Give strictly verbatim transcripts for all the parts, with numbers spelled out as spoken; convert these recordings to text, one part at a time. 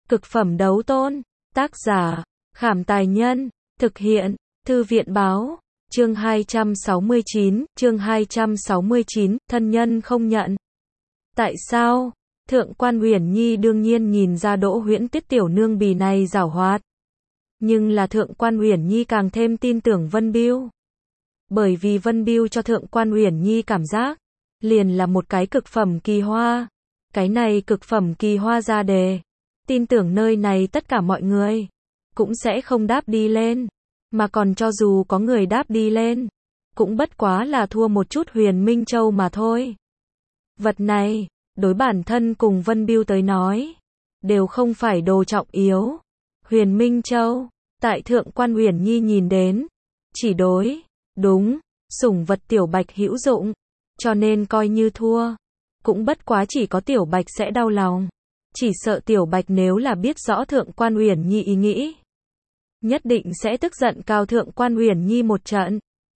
Cực phẩm đấu tôn. Tác giả, Khảm Tài Nhân. Thực hiện, Thư viện Báo. Chương hai trăm sáu mươi chín, chương hai trăm sáu mươi chín, thân nhân không nhận. Tại sao? Thượng quan Uyển Nhi đương nhiên nhìn ra Đỗ Huyễn Tuyết tiểu nương bì này giảo hoạt. Nhưng là Thượng quan Uyển Nhi càng thêm tin tưởng Vân Bưu. Bởi vì Vân Bưu cho Thượng quan Uyển Nhi cảm giác, liền là một cái cực phẩm kỳ hoa. Cái này cực phẩm kỳ hoa ra đề. Tin tưởng nơi này tất cả mọi người, cũng sẽ không đáp đi lên. Mà còn cho dù có người đáp đi lên, cũng bất quá là thua một chút Huyền Minh Châu mà thôi. Vật này, đối bản thân cùng Vân Bưu tới nói, đều không phải đồ trọng yếu. Huyền Minh Châu, tại Thượng quan Uyển Nhi nhìn đến, chỉ đối, đúng, sủng vật Tiểu Bạch hữu dụng, cho nên coi như thua, cũng bất quá chỉ có Tiểu Bạch sẽ đau lòng. Chỉ sợ Tiểu Bạch nếu là biết rõ Thượng quan Uyển Nhi ý nghĩ, nhất định sẽ tức giận cao Thượng quan Uyển Nhi một trận.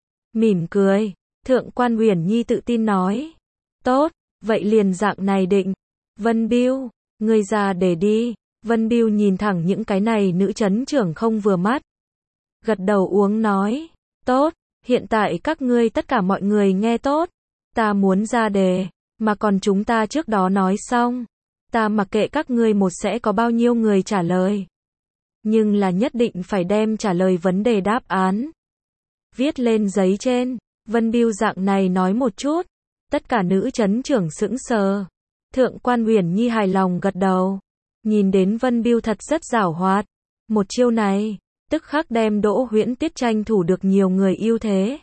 Mỉm cười, Thượng quan Uyển Nhi tự tin nói, tốt, vậy liền dạng này định. Vân Bưu, ngươi ra để đi. Vân Bưu nhìn thẳng những cái này nữ chấn trưởng không vừa mắt, gật đầu uống nói, tốt, hiện tại các ngươi tất cả mọi người nghe tốt, ta muốn ra đề, mà còn chúng ta trước đó nói xong, ta mặc kệ các ngươi một sẽ có bao nhiêu người trả lời, nhưng là nhất định phải đem trả lời vấn đề đáp án viết lên giấy trên. Vân Bưu dạng này nói một chút, tất cả nữ chấn trưởng sững sờ. Thượng quan Uyển Nhi hài lòng gật đầu, nhìn đến Vân Bưu thật rất giảo hoạt, một chiêu này tức khắc đem Đỗ Huyễn Tuyết tranh thủ được nhiều người ưu thế,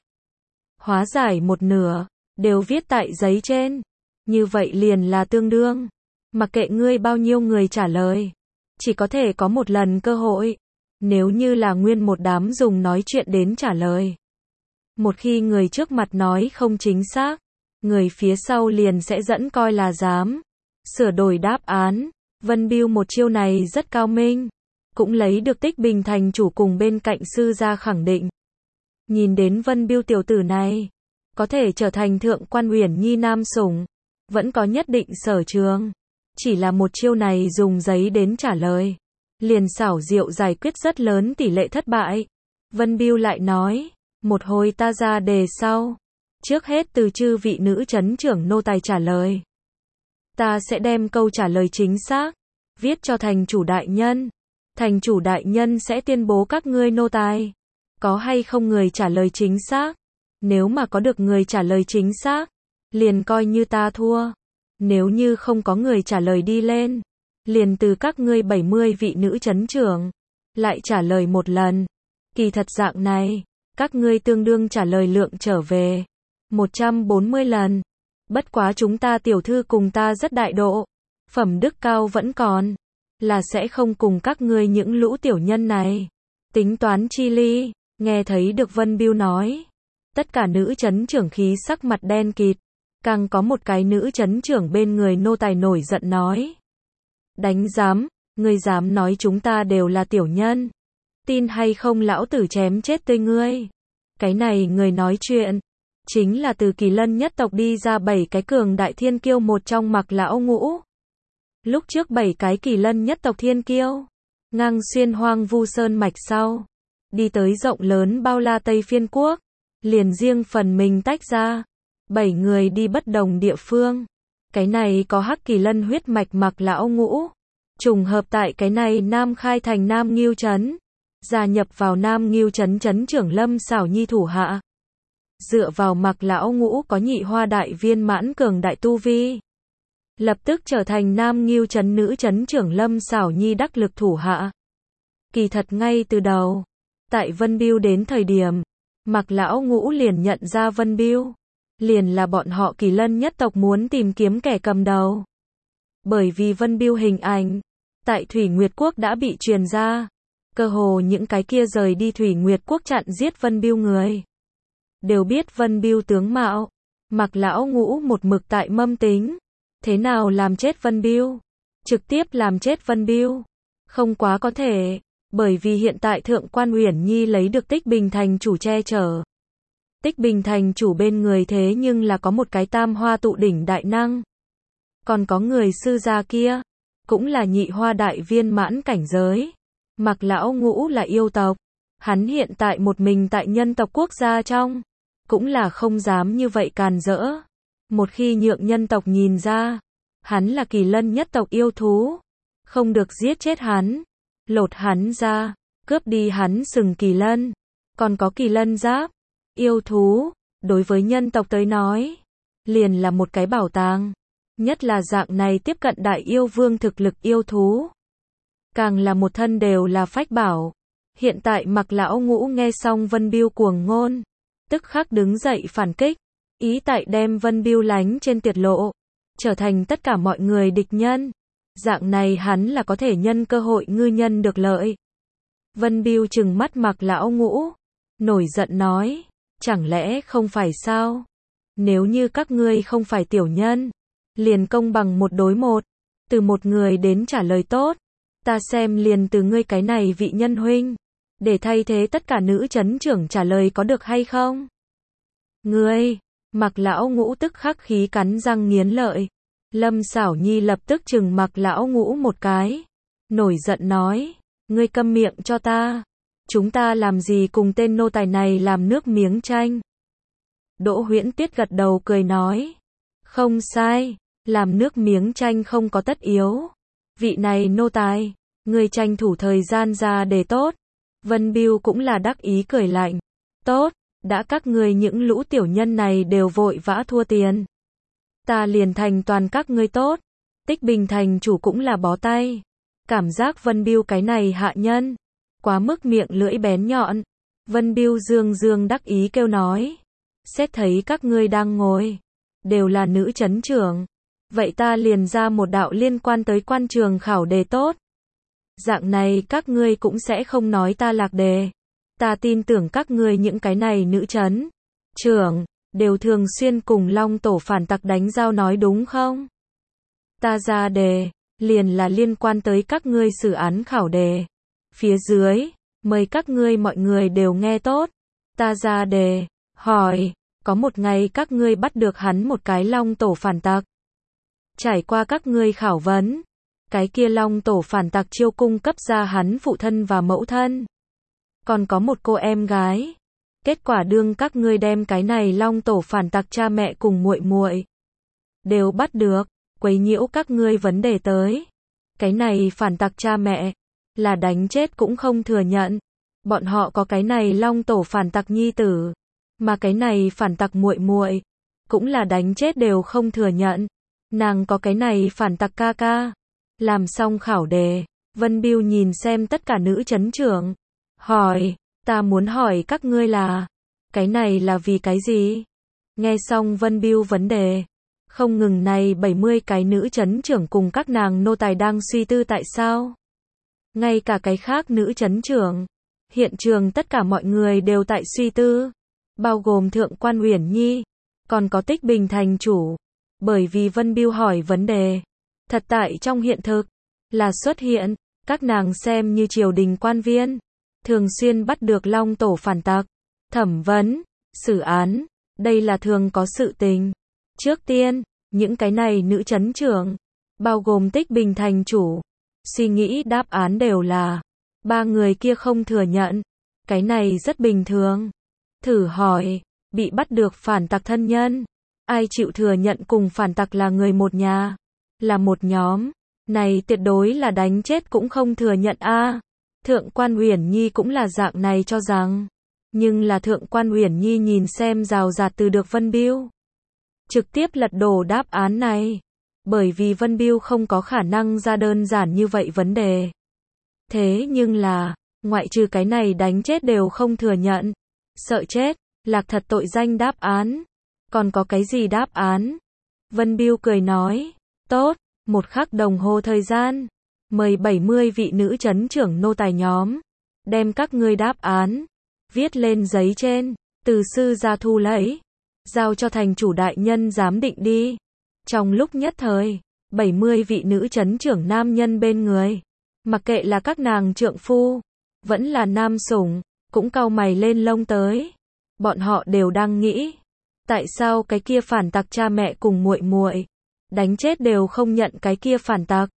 hóa giải một nửa đều viết tại giấy trên, như vậy liền là tương đương, mặc kệ ngươi bao nhiêu người trả lời, chỉ có thể có một lần cơ hội. Nếu như là nguyên một đám dùng nói chuyện đến trả lời, một khi người trước mặt nói không chính xác, người phía sau liền sẽ dẫn coi là dám sửa đổi đáp án. Vân Bưu một chiêu này rất cao minh, cũng lấy được Tích Bình thành chủ cùng bên cạnh sư gia khẳng định. Nhìn đến Vân Bưu tiểu tử này, có thể trở thành Thượng quan Uyển Nhi nam sủng, vẫn có nhất định sở trường. Chỉ là một chiêu này dùng giấy đến trả lời, liền xảo diệu giải quyết rất lớn tỷ lệ thất bại. Vân Bưu lại nói, một hồi ta ra đề sau, trước hết từ chư vị nữ chấn trưởng nô tài trả lời. Ta sẽ đem câu trả lời chính xác viết cho thành chủ đại nhân. Thành chủ đại nhân sẽ tuyên bố các ngươi nô tài có hay không người trả lời chính xác. Nếu mà có được người trả lời chính xác, liền coi như ta thua. Nếu như không có người trả lời đi lên, liền từ các ngươi bảy mươi vị nữ chấn trưởng lại trả lời một lần. Kỳ thật dạng này, các ngươi tương đương trả lời lượng trở về một trăm bốn mươi lần. Bất quá chúng ta tiểu thư cùng ta rất đại độ, phẩm đức cao vẫn còn, là sẽ không cùng các ngươi những lũ tiểu nhân này tính toán chi ly. Nghe thấy được Vân Bưu nói, tất cả nữ chấn trưởng khí sắc mặt đen kịt, càng có một cái nữ chấn trưởng bên người nô tài nổi giận nói, đánh giám, ngươi dám nói chúng ta đều là tiểu nhân, tin hay không lão tử chém chết tươi ngươi. Cái này người nói chuyện chính là từ Kỳ Lân nhất tộc đi ra bảy cái cường đại thiên kiêu một trong Mạc lão ngũ. Lúc trước bảy cái Kỳ Lân nhất tộc thiên kiêu ngang xuyên hoang vu sơn mạch sau, đi tới rộng lớn bao la Tây Phiên quốc, liền riêng phần mình tách ra, bảy người đi bất đồng địa phương. Cái này có hắc Kỳ Lân huyết mạch Mạc lão ngũ, trùng hợp tại cái này Nam Khai thành Nam Ngưu trấn, gia nhập vào Nam Ngưu trấn trấn trưởng Lâm Xảo Nhi thủ hạ. Dựa vào Mạc lão ngũ có nhị hoa đại viên mãn cường đại tu vi, lập tức trở thành Nam Ngưu trấn nữ trấn trưởng Lâm Xảo Nhi đắc lực thủ hạ. Kỳ thật ngay từ đầu, tại Vân Bưu đến thời điểm, Mạc lão ngũ liền nhận ra Vân Bưu liền là bọn họ Kỳ Lân nhất tộc muốn tìm kiếm kẻ cầm đầu. Bởi vì Vân Bưu hình ảnh tại Thủy Nguyệt quốc đã bị truyền ra, cơ hồ những cái kia rời đi Thủy Nguyệt quốc chặn giết Vân Bưu người đều biết Vân Bưu tướng mạo. Mạc lão ngũ một mực tại mâm tính thế nào làm chết Vân Bưu, trực tiếp làm chết Vân Bưu không quá có thể, bởi vì hiện tại Thượng quan Uyển Nhi lấy được Tích Bình thành chủ che chở. Tích Bình thành chủ bên người thế nhưng là có một cái tam hoa tụ đỉnh đại năng, còn có người sư gia kia, cũng là nhị hoa đại viên mãn cảnh giới. Mạc Lão Ngũ là yêu tộc, hắn hiện tại một mình tại nhân tộc quốc gia trong, cũng là không dám như vậy càn rỡ. Một khi nhượng nhân tộc nhìn ra, hắn là kỳ lân nhất tộc yêu thú, không được giết chết hắn, lột hắn ra, cướp đi hắn sừng kỳ lân, còn có kỳ lân giáp. Yêu thú, đối với nhân tộc tới nói, liền là một cái bảo tàng, nhất là dạng này tiếp cận đại yêu vương thực lực yêu thú. Càng là một thân đều là phách bảo. Hiện tại Mạc Lão Ngũ nghe xong Vân Biêu cuồng ngôn, tức khắc đứng dậy phản kích, ý tại đem Vân Biêu lánh trên tiệt lộ, trở thành tất cả mọi người địch nhân. Dạng này hắn là có thể nhân cơ hội ngư nhân được lợi. Vân Biêu trừng mắt Mạc Lão Ngũ, nổi giận nói, chẳng lẽ không phải sao? Nếu như các ngươi không phải tiểu nhân, liền công bằng một đối một, từ một người đến trả lời tốt, ta xem liền từ ngươi cái này vị nhân huynh, để thay thế tất cả nữ chấn trưởng trả lời có được hay không? Ngươi, Mạc Lão Ngũ tức khắc khí cắn răng nghiến lợi. Lâm Xảo Nhi lập tức trừng Mạc Lão Ngũ một cái, nổi giận nói, ngươi câm miệng cho ta, chúng ta làm gì cùng tên nô tài này làm nước miếng tranh. Đỗ Huyễn Tiết gật đầu cười nói, không sai, làm nước miếng tranh không có tất yếu. Vị này nô tài, ngươi tranh thủ thời gian ra để tốt. Vân Biêu cũng là đắc ý cười lạnh, tốt, đã các ngươi những lũ tiểu nhân này đều vội vã thua tiền, ta liền thành toàn các ngươi tốt. Tích Bình thành chủ cũng là bó tay, cảm giác Vân Biêu cái này hạ nhân, quá mức miệng lưỡi bén nhọn. Vân Biêu dương dương đắc ý kêu nói, xét thấy các ngươi đang ngồi, đều là nữ chấn trưởng, vậy ta liền ra một đạo liên quan tới quan trường khảo đề tốt. Dạng này các ngươi cũng sẽ không nói ta lạc đề. Ta tin tưởng các ngươi những cái này nữ chấn trưởng, đều thường xuyên cùng Long Tổ phản tặc đánh giao nói đúng không? Ta ra đề, liền là liên quan tới các ngươi xử án khảo đề. Phía dưới, mời các ngươi mọi người đều nghe tốt. Ta ra đề, hỏi, có một ngày các ngươi bắt được hắn một cái Long Tổ phản tặc. Trải qua các ngươi khảo vấn, cái kia Long Tổ phản tặc chiêu cung cấp ra hắn phụ thân và mẫu thân, còn có một cô em gái. Kết quả đương các ngươi đem cái này Long Tổ phản tặc cha mẹ cùng muội muội đều bắt được, quấy nhiễu các ngươi vấn đề tới. Cái này phản tặc cha mẹ là đánh chết cũng không thừa nhận. Bọn họ có cái này Long Tổ phản tặc nhi tử, mà cái này phản tặc muội muội cũng là đánh chết đều không thừa nhận. Nàng có cái này phản tặc ca ca. Làm xong khảo đề, Vân Biêu nhìn xem tất cả nữ chấn trưởng, hỏi, ta muốn hỏi các ngươi là, cái này là vì cái gì? Nghe xong Vân Biêu vấn đề, không ngừng này bảy mươi cái nữ chấn trưởng cùng các nàng nô tài đang suy tư tại sao. Ngay cả cái khác nữ chấn trưởng, hiện trường tất cả mọi người đều tại suy tư, bao gồm Thượng quan Uyển Nhi, còn có Tích Bình thành chủ. Bởi vì Vân Biêu hỏi vấn đề, thật tại trong hiện thực, là xuất hiện, các nàng xem như triều đình quan viên, thường xuyên bắt được Long Tổ phản tặc, thẩm vấn, xử án, đây là thường có sự tình. Trước tiên, những cái này nữ chấn trưởng, bao gồm Tích Bình thành chủ, suy nghĩ đáp án đều là, ba người kia không thừa nhận, cái này rất bình thường. Thử hỏi, bị bắt được phản tặc thân nhân, ai chịu thừa nhận cùng phản tặc là người một nhà, là một nhóm, này tuyệt đối là đánh chết cũng không thừa nhận a. À, Thượng quan Uyển Nhi cũng là dạng này cho rằng, nhưng là Thượng quan Uyển Nhi nhìn xem rào rạt từ được Vân Biêu, trực tiếp lật đổ đáp án này, bởi vì Vân Biêu không có khả năng ra đơn giản như vậy vấn đề. Thế nhưng là, ngoại trừ cái này đánh chết đều không thừa nhận, sợ chết, lạc thật tội danh đáp án, còn có cái gì đáp án? Vân Biêu cười nói, tốt, một khắc đồng hồ thời gian, mời bảy mươi vị nữ chấn trưởng nô tài nhóm, đem các ngươi đáp án, viết lên giấy trên, từ sư ra thu lấy, giao cho thành chủ đại nhân giám định đi. Trong lúc nhất thời, bảy mươi vị nữ chấn trưởng nam nhân bên người, mặc kệ là các nàng trượng phu, vẫn là nam sủng, cũng cau mày lên lông tới. Bọn họ đều đang nghĩ, tại sao cái kia phản tặc cha mẹ cùng muội muội đánh chết đều không nhận cái kia phản tặc?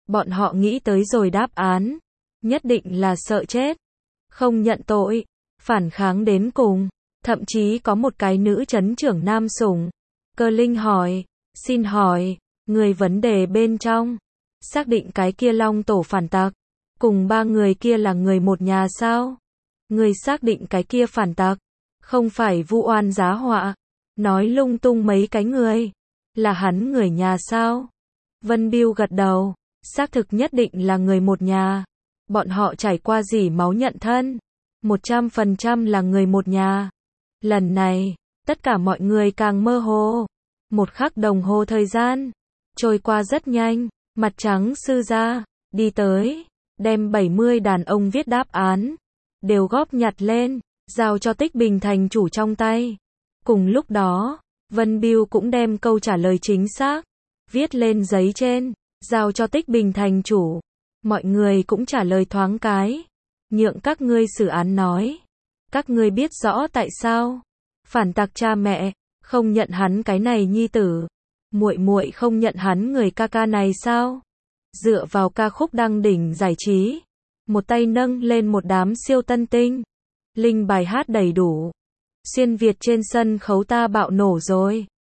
Bọn họ nghĩ tới rồi đáp án. Nhất định là sợ chết. Không nhận tội. Phản kháng đến cùng. Thậm chí có một cái nữ trấn trưởng nam sủng. Cơ Linh hỏi. Xin hỏi. Người vấn đề bên trong. Xác định cái kia Long tổ phản tặc. Cùng ba người kia là người một nhà sao? Người xác định cái kia phản tặc. Không phải vu oan giá họa. Nói lung tung mấy cái người. Là hắn người nhà sao? Vân Biêu gật đầu. Xác thực nhất định là người một nhà. Bọn họ trải qua dỉ máu nhận thân. Một trăm phần trăm là người một nhà. Lần này, tất cả mọi người càng mơ hồ. Một khắc đồng hồ thời gian. Trôi qua rất nhanh. Mặt trắng sư gia. Đi tới. Đem bảy mươi đàn ông viết đáp án. Đều góp nhặt lên. Giao cho Tích Bình thành chủ trong tay. Cùng lúc đó, Vân Biêu cũng đem câu trả lời chính xác. Viết lên giấy trên. Giao cho Tích Bình thành chủ. Mọi người cũng trả lời thoáng cái. Nhượng các ngươi xử án nói. Các ngươi biết rõ tại sao. Phản tặc cha mẹ. Không nhận hắn cái này nhi tử. Muội muội không nhận hắn người ca ca này sao? Dựa vào ca khúc đăng đỉnh giải trí. Một tay nâng lên một đám siêu tân tinh. Linh bài hát đầy đủ. Xuyên Việt trên sân khấu ta bạo nổ rồi.